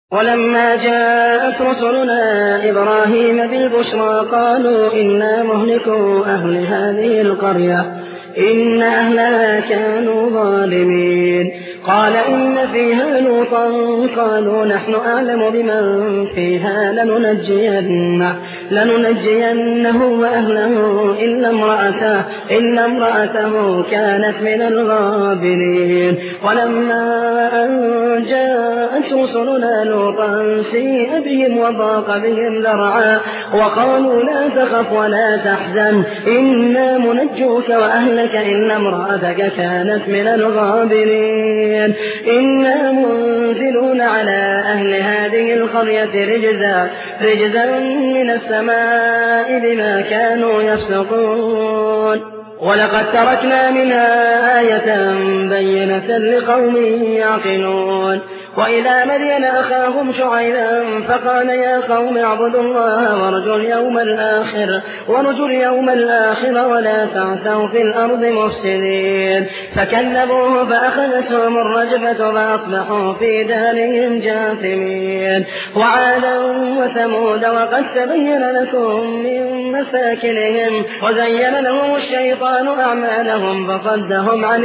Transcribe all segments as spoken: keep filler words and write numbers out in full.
ولما جاءت رسلنا إبراهيم بالبشرى قالوا إنا مهلكو أهل هذه القرية إن أهلها كانوا ظالمين. قال إن فيها لوطا قالوا نحن أعلم بمن فيها لننجينه, لننجينه وأهله إلا امرأته, إلا امرأته كانت من الغابرين. ولما أن جاءت رسلنا لوطا سيء بهم وضاق بهم ذرعا وقالوا لا تخف ولا تحزن إنا منجوك وأهلك إلا امرأتك كانت من الغابرين. إنا منزلون على أهل هذه القرية رجزا, رجزا من السماء بما كانوا يفسقون. ولقد تركنا منها آية بينة لقوم يعقلون. وإلى مدين أخاهم شعيبا فقال يا قوم اعبدوا الله وارجوا اليوم الآخر, وارجوا اليوم الآخر ولا تعثوا في الأرض مفسدين. فكذبوه فأخذتهم الرجفة فأصبحوا في دارهم جاثمين. وعادا وثمود وقد تبين لكم من مساكنهم وزين لهم الشيطان أعمالهم فصدهم عن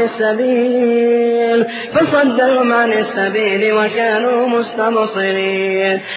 السبيل, فصدهم عن السبيل وكانوا مستبصرين.